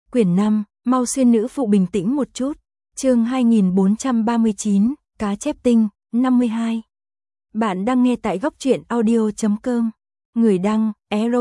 Quyển 5, mau xuyên nữ phụ bình tĩnh một chút. Chương 2439, cá chép tinh, 52. Bạn đang nghe tại góc truyện audio.com. Người đăng,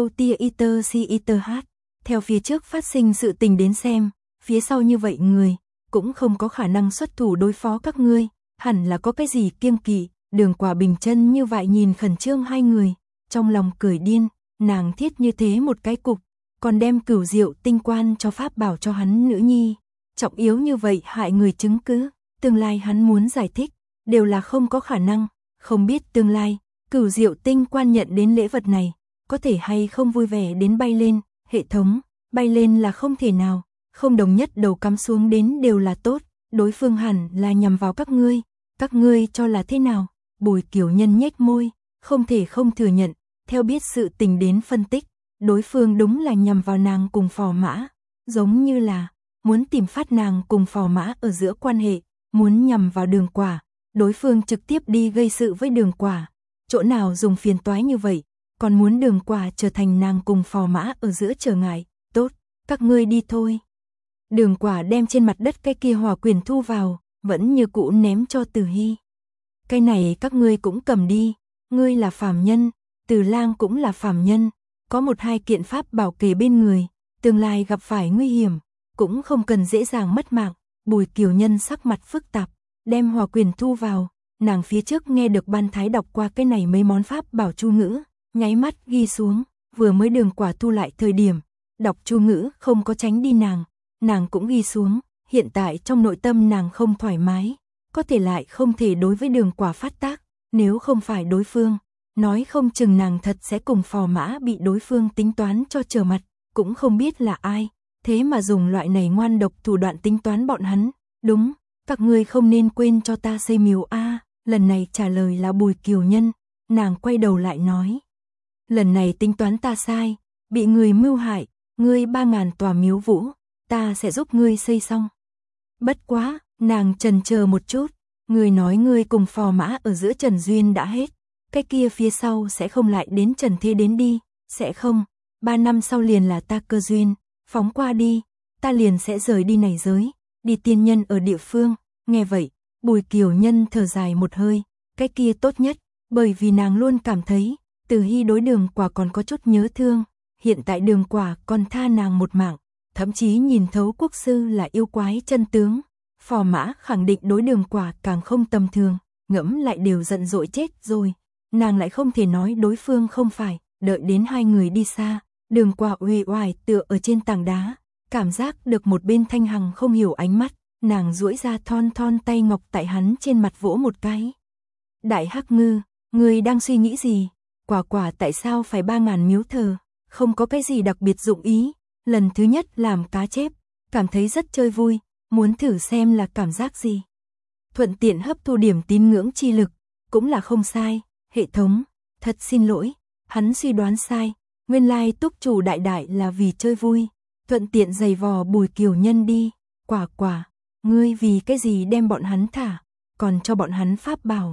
EROTIERCITH. Theo phía trước phát sinh sự tình đến xem, phía sau như vậy người, cũng không có khả năng xuất thủ đối phó các ngươi, hẳn là có cái gì kiêng kỵ. Đường Quả bình chân như vậy nhìn khẩn trương hai người, trong lòng cười điên, nàng thiết như thế một cái cục, còn đem Cửu Diệu tinh quan cho pháp bảo cho hắn nữ nhi. Trọng yếu như vậy hại người chứng cứ, tương lai hắn muốn giải thích, đều là không có khả năng, không biết tương lai, Cửu Diệu tinh quan nhận đến lễ vật này, có thể hay không vui vẻ đến bay lên, hệ thống, bay lên là không thể nào, không đồng nhất đầu cắm xuống đến đều là tốt, đối phương hẳn là nhằm vào các ngươi cho là thế nào? Bùi Kiều Nhân nhếch môi, không thể không thừa nhận, theo biết sự tình đến phân tích, đối phương đúng là nhằm vào nàng cùng Phò Mã, giống như là muốn tìm phát nàng cùng Phò Mã ở giữa quan hệ, muốn nhằm vào Đường Quả, đối phương trực tiếp đi gây sự với Đường Quả, chỗ nào dùng phiền toái như vậy, còn muốn Đường Quả trở thành nàng cùng Phò Mã ở giữa trở ngại, tốt, các ngươi đi thôi. Đường Quả đem trên mặt đất cái kia hỏa quyền thu vào, vẫn như cũ ném cho Từ Hy. Cái này các ngươi cũng cầm đi, ngươi là phàm nhân, Từ Lang cũng là phàm nhân, có một hai kiện pháp bảo kề bên người, tương lai gặp phải nguy hiểm, cũng không cần dễ dàng mất mạng. Bùi Kiều Nhân sắc mặt phức tạp, đem hỏa quyền thu vào, nàng phía trước nghe được Ban Thái đọc qua cái này mấy món pháp bảo chu ngữ, nháy mắt ghi xuống, vừa mới Đường Quả thu lại thời điểm, đọc chu ngữ không có tránh đi nàng cũng ghi xuống, hiện tại trong nội tâm nàng không thoải mái, có thể lại không thể đối với Đường Quả phát tác, nếu không phải đối phương, nói không chừng nàng thật sẽ cùng Phò Mã bị đối phương tính toán cho trở mặt, cũng không biết là ai, thế mà dùng loại này ngoan độc thủ đoạn tính toán bọn hắn, đúng, các ngươi không nên quên cho ta xây miếu a. Lần này trả lời là Bùi Kiều Nhân, nàng quay đầu lại nói, lần này tính toán ta sai, bị người mưu hại, ngươi 3.000 tòa miếu vũ, ta sẽ giúp ngươi xây xong. Bất quá, nàng chần chờ một chút, ngươi nói ngươi cùng Phò Mã ở giữa Trần Duyên đã hết, cái kia phía sau sẽ không lại đến Trần Thế đến đi, sẽ không, 3 năm sau liền là ta cơ duyên, phóng qua đi, ta liền sẽ rời đi này giới, đi tiên nhân ở địa phương. Nghe vậy, Bùi Kiều Nhân thở dài một hơi, cái kia tốt nhất, bởi vì nàng luôn cảm thấy, Từ Hy đối Đường Quả còn có chút nhớ thương, hiện tại Đường Quả còn tha nàng một mạng, thậm chí nhìn thấu quốc sư là yêu quái chân tướng, Phò Mã khẳng định đối Đường Quả càng không tầm thường, ngẫm lại đều giận dỗi chết rồi, nàng lại không thể nói đối phương không phải, đợi đến hai người đi xa, Đường Quả uể oải tựa ở trên tảng đá, cảm giác được một bên Thanh Hằng không hiểu ánh mắt, nàng duỗi ra thon thon tay ngọc tại hắn trên mặt vỗ một cái. Đại Hắc Ngư, ngươi đang suy nghĩ gì? Quả tại sao phải 3.000 miếu thờ? Không có cái gì đặc biệt dụng ý, lần thứ nhất làm cá chép, cảm thấy rất chơi vui, muốn thử xem là cảm giác gì. Thuận tiện hấp thu điểm tín ngưỡng chi lực, cũng là không sai, hệ thống, thật xin lỗi, hắn suy đoán sai, nguyên lai túc chủ đại là vì chơi vui, thuận tiện giày vò Bùi Kiều Nhân đi, quả, ngươi vì cái gì đem bọn hắn thả, còn cho bọn hắn pháp bảo.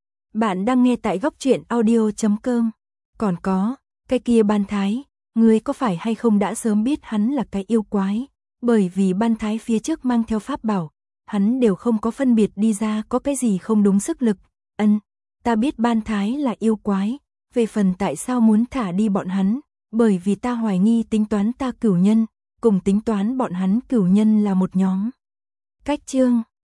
Bạn đang nghe tại góc truyện audio.com, còn có, cái kia Ban Thái, ngươi có phải hay không đã sớm biết hắn là cái yêu quái, bởi vì Ban Thái phía trước mang theo pháp bảo, hắn đều không có phân biệt đi ra có cái gì không đúng sức lực. Ta biết Ban Thái là yêu quái, về phần tại sao muốn thả đi bọn hắn, bởi vì ta hoài nghi tính toán ta cửu nhân, cùng tính toán bọn hắn cửu nhân là một nhóm. Cách chương